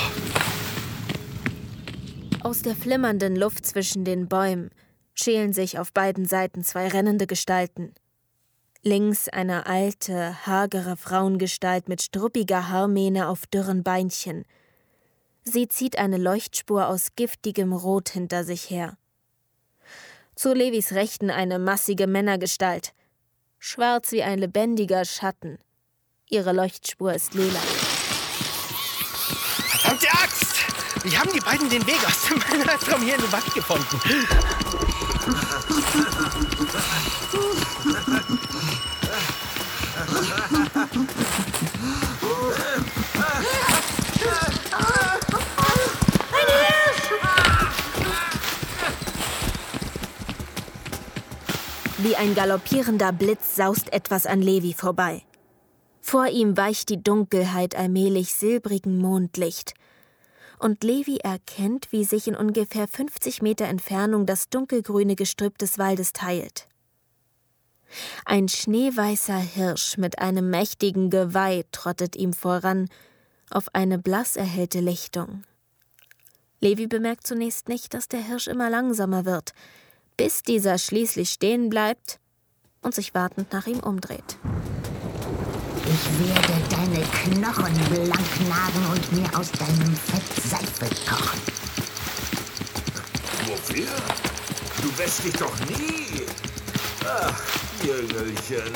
Aus der flimmernden Luft zwischen den Bäumen schälen sich auf beiden Seiten zwei rennende Gestalten. Links eine alte, hagere Frauengestalt mit struppiger Haarmähne auf dürren Beinchen. Sie zieht eine Leuchtspur aus giftigem Rot hinter sich her. Zu Levis Rechten eine massige Männergestalt, schwarz wie ein lebendiger Schatten. Ihre Leuchtspur ist lila. Verdammte Axt! Wie haben die beiden den Weg aus dem Männertraum hier in den Wald gefunden? Wie ein galoppierender Blitz saust etwas an Levi vorbei. Vor ihm weicht die Dunkelheit allmählich silbrigen Mondlicht. Und Levi erkennt, wie sich in ungefähr fünfzig Meter Entfernung das dunkelgrüne Gestrüpp des Waldes teilt. Ein schneeweißer Hirsch mit einem mächtigen Geweih trottet ihm voran auf eine blass erhellte Lichtung. Levi bemerkt zunächst nicht, dass der Hirsch immer langsamer wird, bis dieser schließlich stehen bleibt und sich wartend nach ihm umdreht. Ich werde deine Knochen blank nagen und mir aus deinem Fett Seife kochen. Wofür? Du wäschst dich doch nie. Ach, Jüngelchen.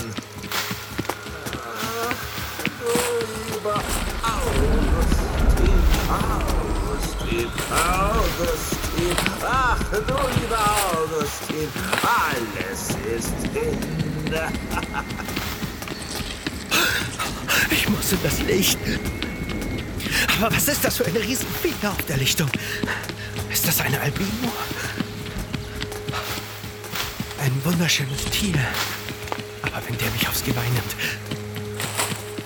Ach, du lieber Augustin, Augustin, Augustin. Ach, du lieber Augustin, alles ist hin. Ich muss in das Licht. Aber was ist das für eine Riesenfeder auf der Lichtung? Ist das eine Albino? Ein wunderschönes Tier. Aber wenn der mich aufs Geweih nimmt,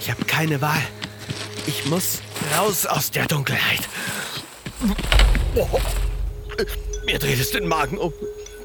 Ich habe keine Wahl. Ich muss raus aus der Dunkelheit. Oh, mir dreht es den Magen um.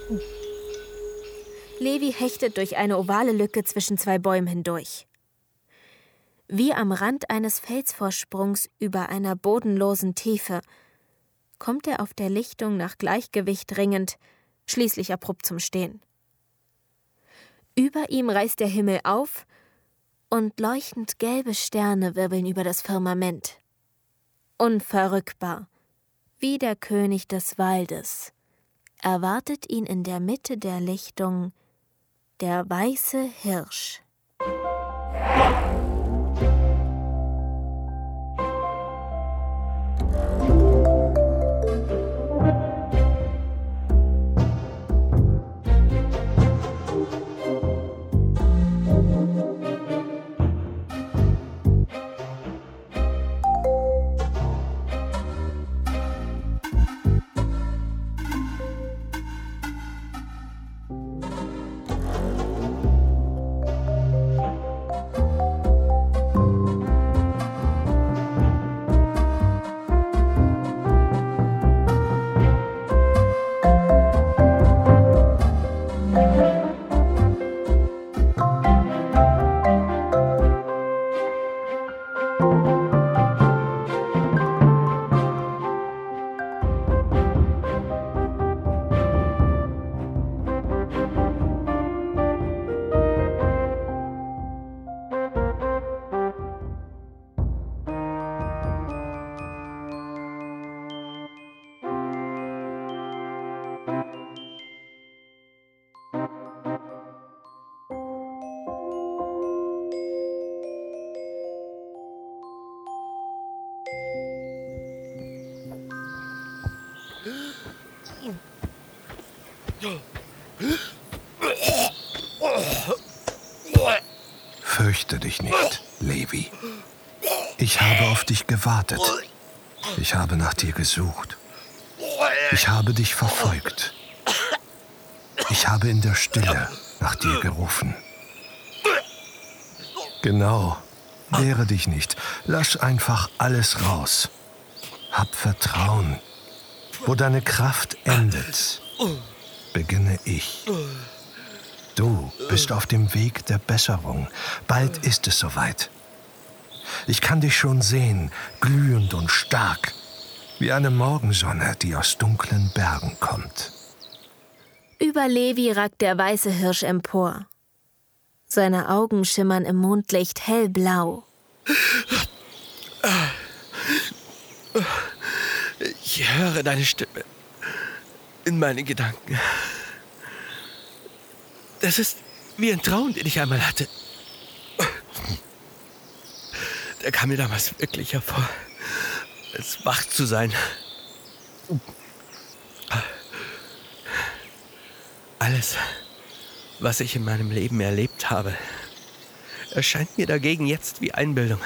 Levi hechtet durch eine ovale Lücke zwischen zwei Bäumen hindurch. Wie am Rand eines Felsvorsprungs über einer bodenlosen Tiefe kommt er auf der Lichtung nach Gleichgewicht ringend, schließlich abrupt zum Stehen. Über ihm reißt der Himmel auf und leuchtend gelbe Sterne wirbeln über das Firmament. Unverrückbar, wie der König des Waldes, erwartet ihn in der Mitte der Lichtung der weiße Hirsch. Fürchte dich nicht, Levi. Ich habe auf dich gewartet. Ich habe nach dir gesucht. Ich habe dich verfolgt. Ich habe in der Stille nach dir gerufen. Genau, wehre dich nicht. Lass einfach alles raus. Hab Vertrauen. Wo deine Kraft endet, beginne ich. Du bist auf dem Weg der Besserung. Bald ist es soweit. Ich kann dich schon sehen, glühend und stark, wie eine Morgensonne, die aus dunklen Bergen kommt. Über Levi ragt der weiße Hirsch empor. Seine Augen schimmern im Mondlicht hellblau. Ich höre deine Stimme in meinen Gedanken. Das ist wie ein Traum, den ich einmal hatte. Der kam mir damals wirklich hervor, als wach zu sein. Alles, was ich in meinem Leben erlebt habe, erscheint mir dagegen jetzt wie Einbildung.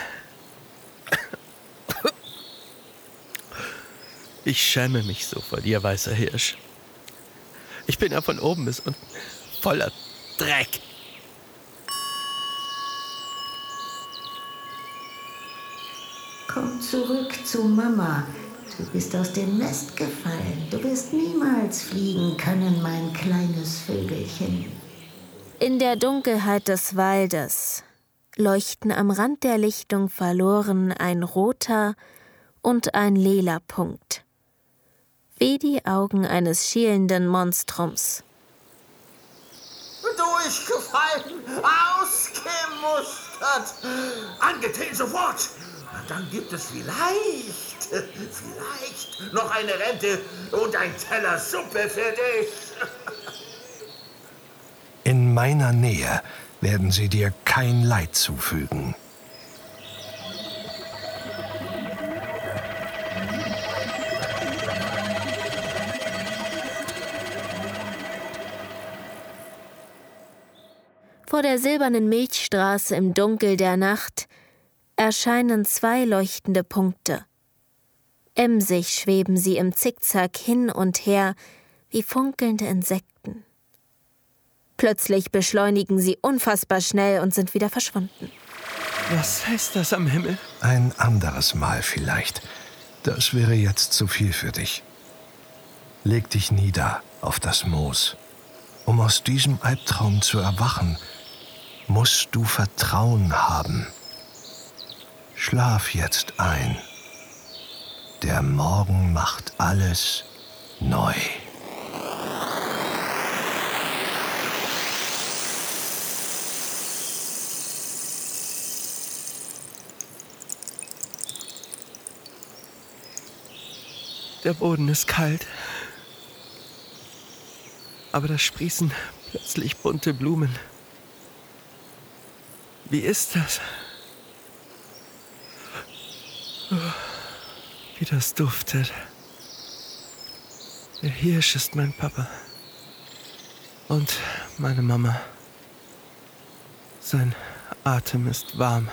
Ich schäme mich so vor dir, weißer Hirsch. Ich bin ja von oben bis unten voller Dreck. Komm zurück zu Mama. Du bist aus dem Nest gefallen. Du wirst niemals fliegen können, mein kleines Vögelchen. In der Dunkelheit des Waldes leuchten am Rand der Lichtung verloren ein roter und ein lila Punkt, wie die Augen eines schielenden Monstrums. Durchgefallen, ausgemustert, angetreten sofort. Dann gibt es vielleicht, vielleicht noch eine Rente und ein Teller Suppe für dich. In meiner Nähe werden sie dir kein Leid zufügen. Vor der silbernen Milchstraße im Dunkel der Nacht erscheinen zwei leuchtende Punkte. Emsig schweben sie im Zickzack hin und her wie funkelnde Insekten. Plötzlich beschleunigen sie unfassbar schnell und sind wieder verschwunden. Was heißt das am Himmel? Ein anderes Mal vielleicht. Das wäre jetzt zu viel für dich. Leg dich nieder auf das Moos. Um aus diesem Albtraum zu erwachen, musst du Vertrauen haben. Schlaf jetzt ein. Der Morgen macht alles neu. Der Boden ist kalt. Aber da sprießen plötzlich bunte Blumen. Wie ist das? Wie das duftet. Der Hirsch ist mein Papa. Und meine Mama. Sein Atem ist warm.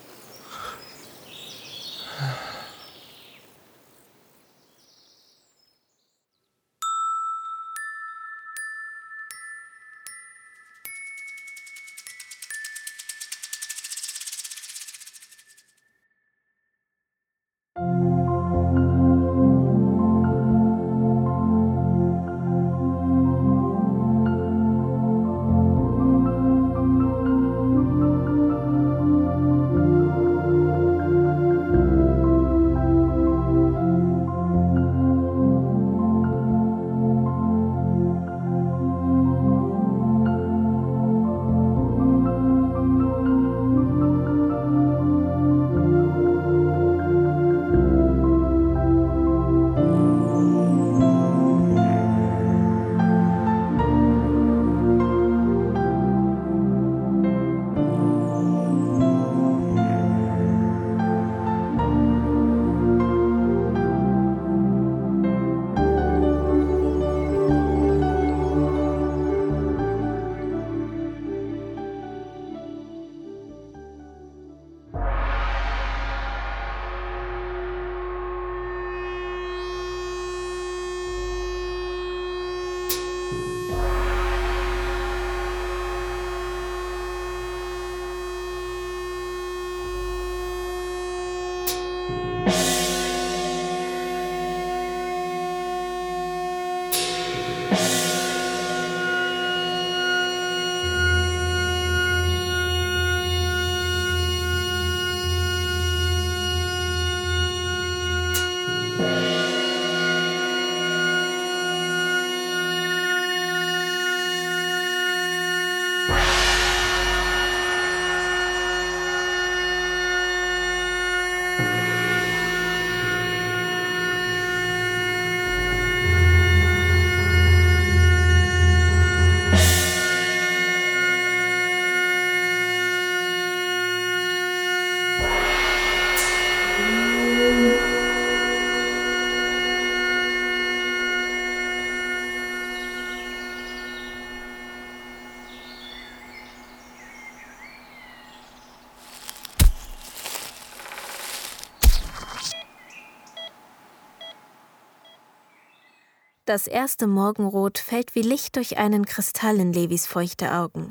Das erste Morgenrot fällt wie Licht durch einen Kristall in Levis feuchte Augen.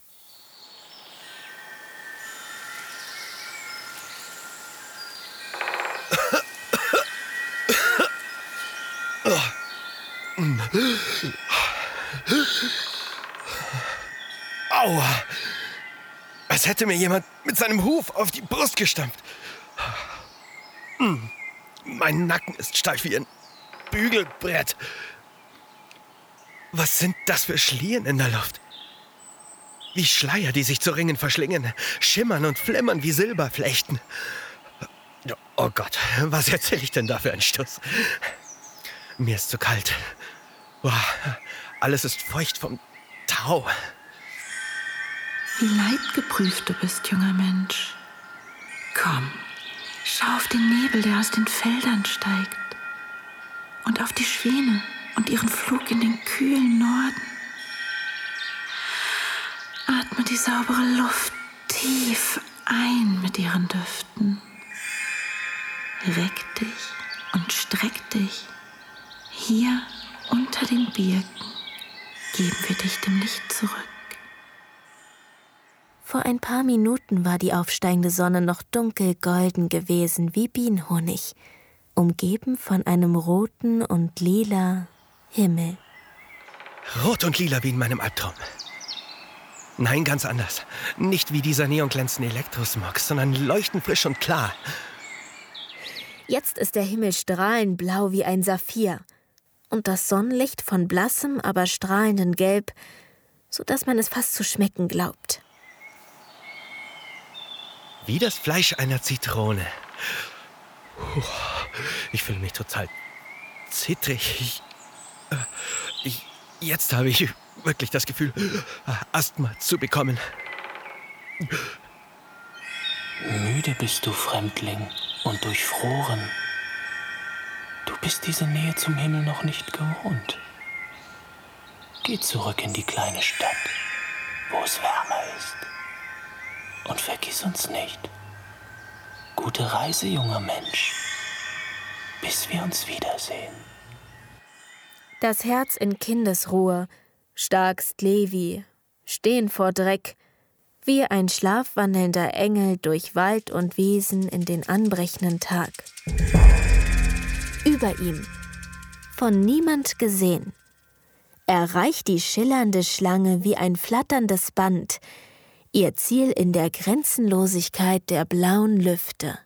Aua! Als hätte mir jemand mit seinem Huf auf die Brust gestampft. Mein Nacken ist steif wie ein Bügelbrett. Was sind das für Schlieren in der Luft? Wie Schleier, die sich zu Ringen verschlingen, schimmern und flimmern wie Silberflechten. Oh Gott, was erzähle ich denn da für einen Stuss? Mir ist zu kalt. Boah, alles ist feucht vom Tau. Wie leidgeprüft du bist, junger Mensch. Komm, schau auf den Nebel, der aus den Feldern steigt. Und auf die Schwäne und ihren Flug in den kühlen Norden. Atme die saubere Luft tief ein mit ihren Düften. Reck dich und streck dich. Hier unter den Birken geben wir dich dem Licht zurück. vor ein paar Minuten war die aufsteigende Sonne noch dunkelgolden gewesen wie Bienenhonig, umgeben von einem roten und lila Himmel. Rot und lila wie in meinem Albtraum. Nein, ganz anders. Nicht wie dieser neonglänzende Elektrosmog, sondern leuchtend frisch und klar. Jetzt ist der Himmel strahlend blau wie ein Saphir und das Sonnenlicht von blassem, aber strahlendem Gelb, sodass man es fast zu schmecken glaubt. Wie das Fleisch einer Zitrone. Puh, ich fühle mich total zittrig. Ich, äh, ich, jetzt habe ich wirklich das Gefühl, Asthma zu bekommen. Müde bist du, Fremdling, und durchfroren. Du bist diese Nähe zum Himmel noch nicht gewohnt. Geh zurück in die kleine Stadt, wo es wärmer ist. Und vergiss uns nicht. Gute Reise, junger Mensch, bis wir uns wiedersehen. Das Herz in Kindesruhe, starkst Levi, stehen vor Dreck, wie ein schlafwandelnder Engel durch Wald und Wiesen in den anbrechenden Tag. Über ihm, von niemand gesehen, erreicht die schillernde Schlange wie ein flatterndes Band ihr Ziel in der Grenzenlosigkeit der blauen Lüfte.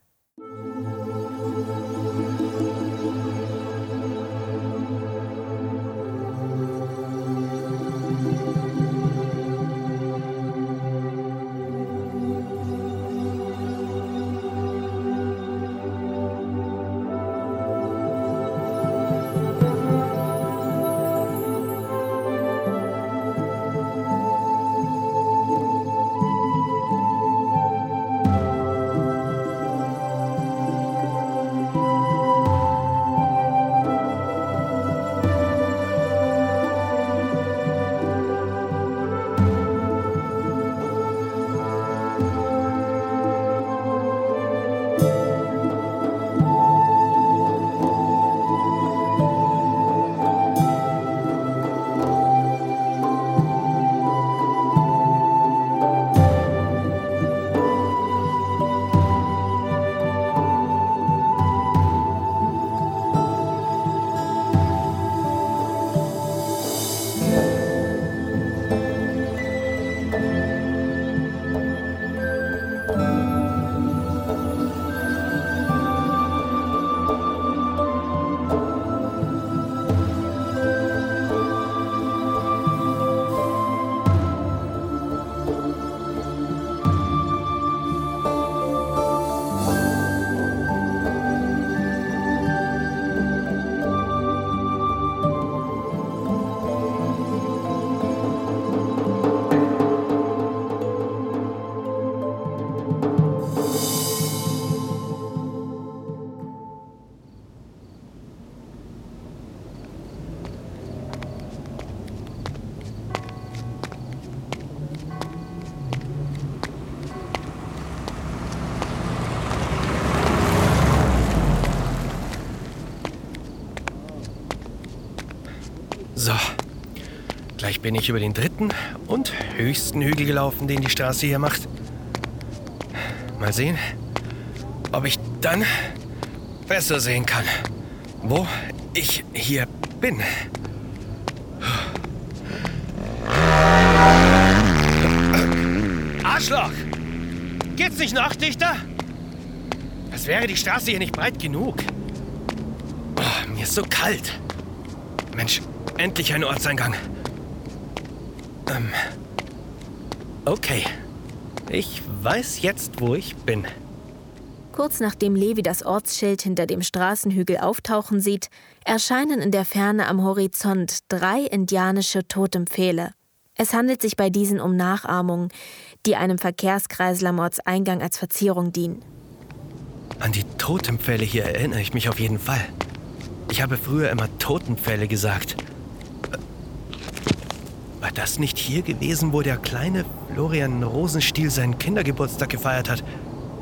So, gleich bin ich über den dritten und höchsten Hügel gelaufen, den die Straße hier macht. Mal sehen, ob ich dann besser sehen kann, wo ich hier bin. Arschloch! Geht's nicht noch dichter? Als wäre die Straße hier nicht breit genug. Oh, mir ist so kalt. Mensch, endlich ein Ortseingang. Ähm, okay. Ich weiß jetzt, wo ich bin. Kurz nachdem Levi das Ortsschild hinter dem Straßenhügel auftauchen sieht, erscheinen in der Ferne am Horizont drei indianische Totempfähle. Es handelt sich bei diesen um Nachahmungen, die einem Verkehrskreisel am Ortseingang als Verzierung dienen. An die Totempfähle hier erinnere ich mich auf jeden Fall. Ich habe früher immer Totenpfähle gesagt. War das nicht hier gewesen, wo der kleine Florian Rosenstiel seinen Kindergeburtstag gefeiert hat?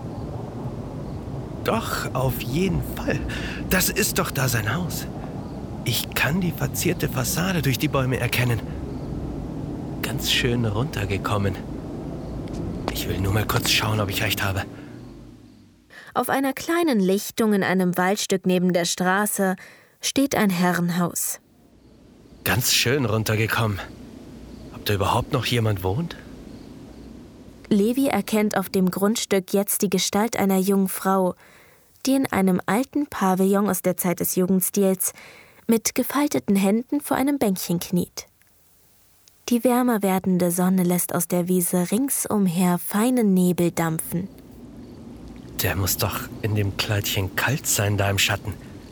Doch, auf jeden Fall. Das ist doch da sein Haus. Ich kann die verzierte Fassade durch die Bäume erkennen. Ganz schön runtergekommen. Ich will nur mal kurz schauen, ob ich recht habe. Auf einer kleinen Lichtung in einem Waldstück neben der Straße steht ein Herrenhaus. Ganz schön runtergekommen. Ob da überhaupt noch jemand wohnt? Levi erkennt auf dem Grundstück jetzt die Gestalt einer jungen Frau, die in einem alten Pavillon aus der Zeit des Jugendstils mit gefalteten Händen vor einem Bänkchen kniet. Die wärmer werdende Sonne lässt aus der Wiese ringsumher feinen Nebel dampfen. Der muss doch in dem Kleidchen kalt sein, da im Schatten.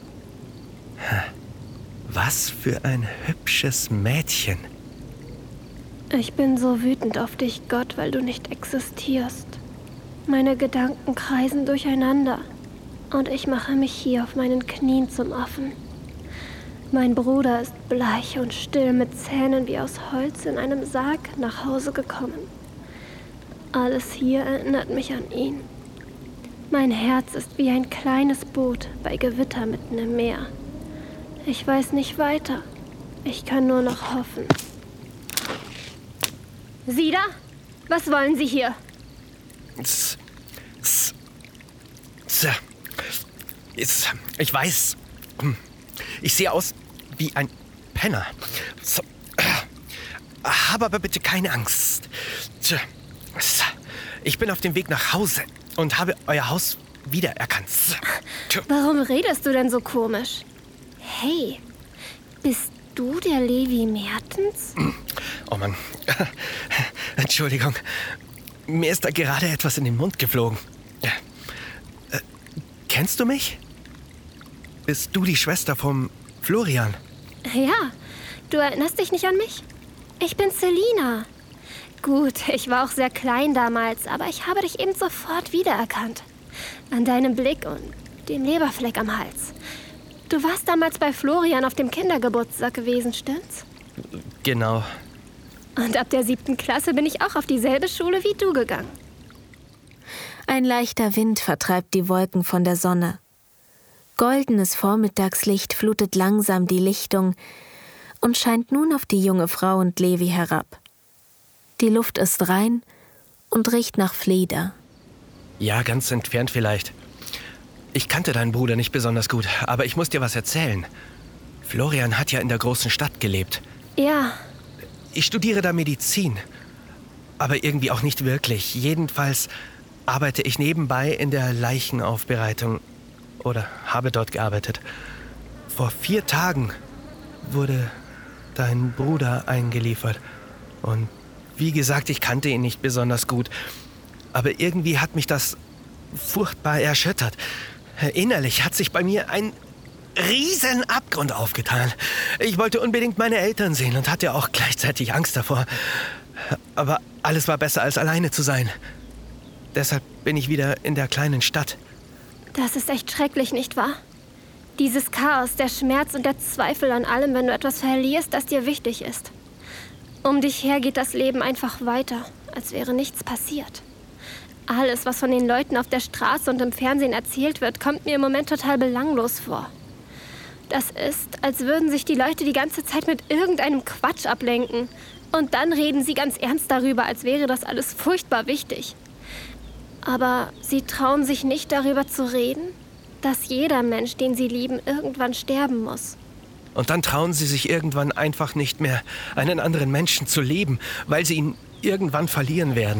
Was für ein hübsches Mädchen. Ich bin so wütend auf dich, Gott, weil du nicht existierst. Meine Gedanken kreisen durcheinander und ich mache mich hier auf meinen Knien zum Affen. Mein Bruder ist bleich und still mit Zähnen wie aus Holz in einem Sarg nach Hause gekommen. Alles hier erinnert mich an ihn. Mein Herz ist wie ein kleines Boot bei Gewitter mitten im Meer. Ich weiß nicht weiter. Ich kann nur noch hoffen. Sie da? Was wollen Sie hier? S s s s ich weiß. Ich sehe aus wie ein Penner. So. Habe aber bitte keine Angst. Ich bin auf dem Weg nach Hause und habe euer Haus wiedererkannt. Warum redest du denn so komisch? Hey, bist du der Levi Mertens? Oh Mann, Entschuldigung. Mir ist da gerade etwas in den Mund geflogen. Äh, kennst du mich? Bist du die Schwester vom Florian? Ja, du erinnerst dich nicht an mich? Ich bin Selina. Gut, ich war auch sehr klein damals, aber ich habe dich eben sofort wiedererkannt. An deinem Blick und dem Leberfleck am Hals. Du warst damals bei Florian auf dem Kindergeburtstag gewesen, stimmt's? Genau. Und ab der siebten Klasse bin ich auch auf dieselbe Schule wie du gegangen. Ein leichter Wind vertreibt die Wolken von der Sonne. Goldenes Vormittagslicht flutet langsam die Lichtung und scheint nun auf die junge Frau und Levi herab. Die Luft ist rein und riecht nach Flieder. Ja, ganz entfernt vielleicht. Ich kannte deinen Bruder nicht besonders gut, aber ich muss dir was erzählen. Florian hat ja in der großen Stadt gelebt. Ja. Ich studiere da Medizin, aber irgendwie auch nicht wirklich. Jedenfalls arbeite ich nebenbei in der Leichenaufbereitung oder habe dort gearbeitet. Vor vier Tagen wurde dein Bruder eingeliefert und wie gesagt, ich kannte ihn nicht besonders gut, aber irgendwie hat mich das furchtbar erschüttert. Innerlich hat sich bei mir ein riesen Abgrund aufgetan. Ich wollte unbedingt meine Eltern sehen und hatte auch gleichzeitig Angst davor. Aber alles war besser, als alleine zu sein. Deshalb bin ich wieder in der kleinen Stadt. Das ist echt schrecklich, nicht wahr? Dieses Chaos, der Schmerz und der Zweifel an allem, wenn du etwas verlierst, das dir wichtig ist. Um dich her geht das Leben einfach weiter, als wäre nichts passiert. Alles, was von den Leuten auf der Straße und im Fernsehen erzählt wird, kommt mir im Moment total belanglos vor. Das ist, als würden sich die Leute die ganze Zeit mit irgendeinem Quatsch ablenken. Und dann reden sie ganz ernst darüber, als wäre das alles furchtbar wichtig. Aber sie trauen sich nicht darüber zu reden, dass jeder Mensch, den sie lieben, irgendwann sterben muss. Und dann trauen sie sich irgendwann einfach nicht mehr, einen anderen Menschen zu lieben, weil sie ihn irgendwann verlieren werden.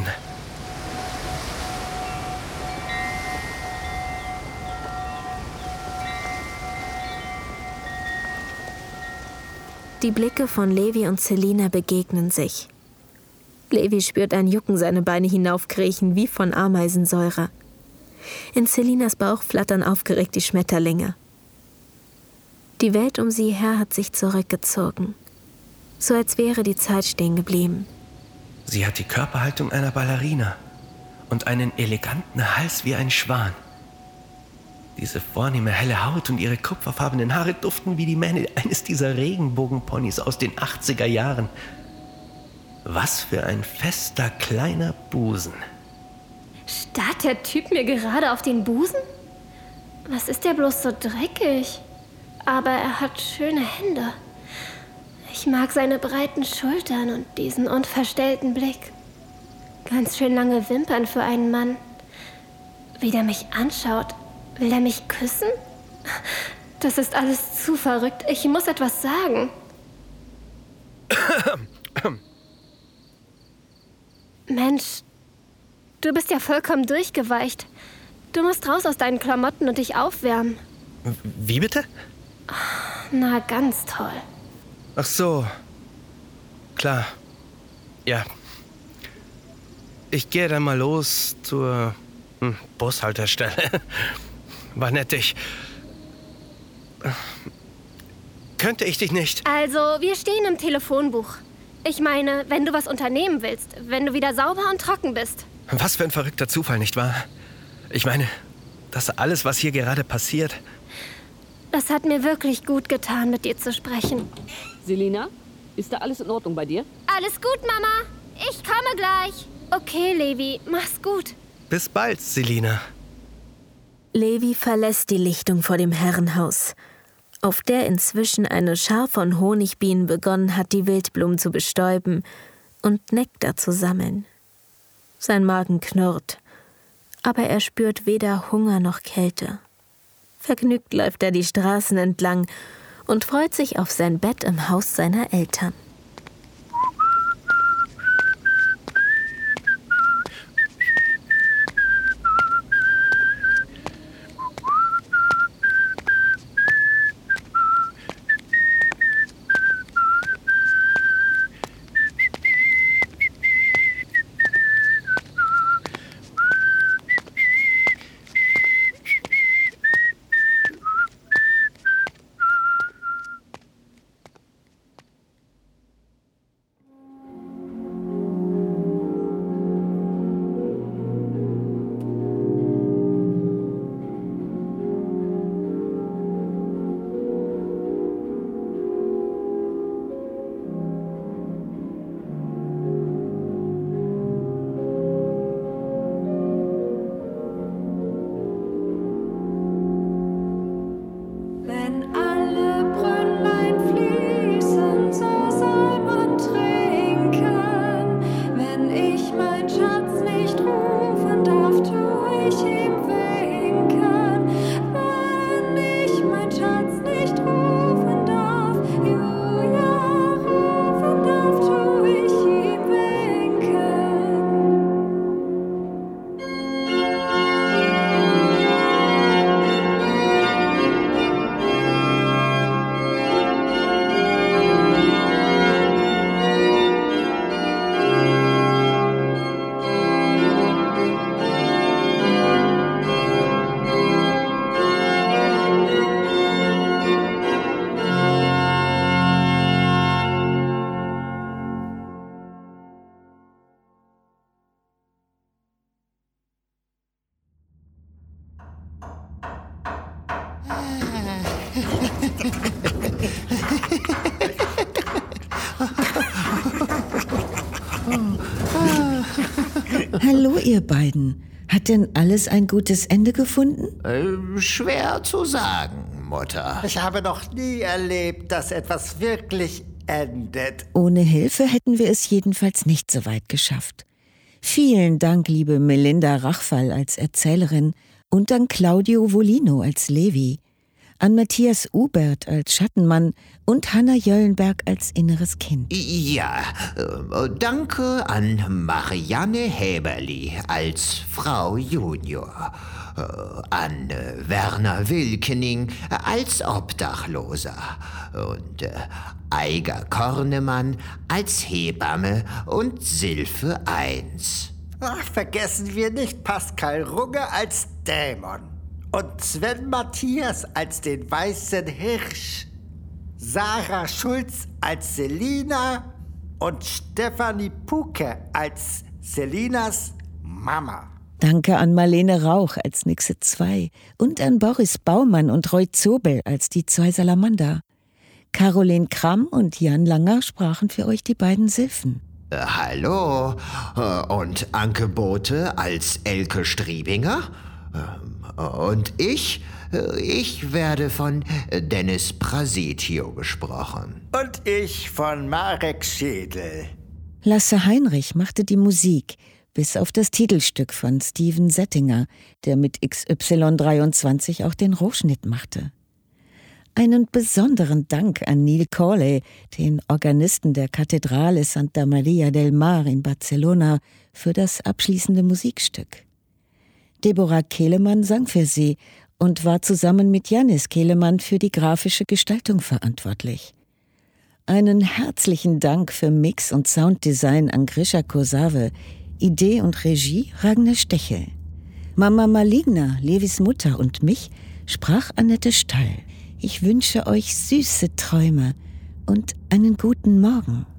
Die Blicke von Levi und Selina begegnen sich. Levi spürt ein Jucken seine Beine hinaufkriechen wie von Ameisensäure. In Selinas Bauch flattern aufgeregt die Schmetterlinge. Die Welt um sie her hat sich zurückgezogen, so als wäre die Zeit stehen geblieben. Sie hat die Körperhaltung einer Ballerina und einen eleganten Hals wie ein Schwan. Diese vornehme helle Haut und ihre kupferfarbenen Haare duften wie die Mähne eines dieser Regenbogenponys aus den achtziger Jahren. Was für ein fester kleiner Busen. Starrt der Typ mir gerade auf den Busen? Was ist der bloß so dreckig? Aber er hat schöne Hände. Ich mag seine breiten Schultern und diesen unverstellten Blick. Ganz schön lange Wimpern für einen Mann. Wie der mich anschaut. Will er mich küssen? Das ist alles zu verrückt. Ich muss etwas sagen. Mensch, du bist ja vollkommen durchgeweicht. Du musst raus aus deinen Klamotten und dich aufwärmen. Wie bitte? Na, ganz toll. Ach so. Klar. Ja. Ich gehe dann mal los zur hm, Bushaltestelle. War nett, ich... Könnte ich dich nicht... Also, wir stehen im Telefonbuch. Ich meine, wenn du was unternehmen willst, wenn du wieder sauber und trocken bist. Was für ein verrückter Zufall, nicht wahr? Ich meine, das alles, was hier gerade passiert... Das hat mir wirklich gut getan, mit dir zu sprechen. Selina, ist da alles in Ordnung bei dir? Alles gut, Mama. Ich komme gleich. Okay, Levi, mach's gut. Bis bald, Selina. Levi verlässt die Lichtung vor dem Herrenhaus, auf der inzwischen eine Schar von Honigbienen begonnen hat, die Wildblumen zu bestäuben und Nektar zu sammeln. Sein Magen knurrt, aber er spürt weder Hunger noch Kälte. Vergnügt läuft er die Straßen entlang und freut sich auf sein Bett im Haus seiner Eltern. Hallo, ihr beiden. Hat denn alles ein gutes Ende gefunden? Äh, schwer zu sagen, Mutter. Ich habe noch nie erlebt, dass etwas wirklich endet. Ohne Hilfe hätten wir es jedenfalls nicht so weit geschafft. Vielen Dank, liebe Melinda Rachfal als Erzählerin und an Claudio Volino als Levi, an Matthias Ubert als Schattenmann und Hanna Jöllenberg als inneres Kind. Ja, äh, danke an Marianne Häberli als Frau Junior, äh, an äh, Werner Wilkening als Obdachloser und äh, Eiger Kornemann als Hebamme und Silfe eins. Ach, vergessen wir nicht Pascal Runge als Dämon und Sven Matthias als den weißen Hirsch, Sarah Schulz als Selina und Stefanie Puke als Selinas Mama. Danke an Marlene Rauch als Nixe zwei und an Boris Baumann und Roy Zobel als die zwei Salamander. Caroline Kramm und Jan Langer sprachen für euch die beiden Silfen. Äh, hallo, äh, und Anke Bote als Elke Striebinger. Äh, und ich, äh, ich werde von Dennis Prasitio gesprochen. Und ich von Marek Schädel. Lasse Heinrich machte die Musik, Bis auf das Titelstück von Steven Settinger, der mit X Y dreiundzwanzig auch den Rohschnitt machte. Einen besonderen Dank an Neil Corley, den Organisten der Kathedrale Santa Maria del Mar in Barcelona, für das abschließende Musikstück. Deborah Kelemann sang für sie und war zusammen mit Janis Kelemann für die grafische Gestaltung verantwortlich. Einen herzlichen Dank für Mix und Sounddesign an Grisha Kursave, Idee und Regie Ragnar Stechel. Mama Maligna, Levis Mutter, und mich sprach Annette Stall. Ich wünsche euch süße Träume und einen guten Morgen.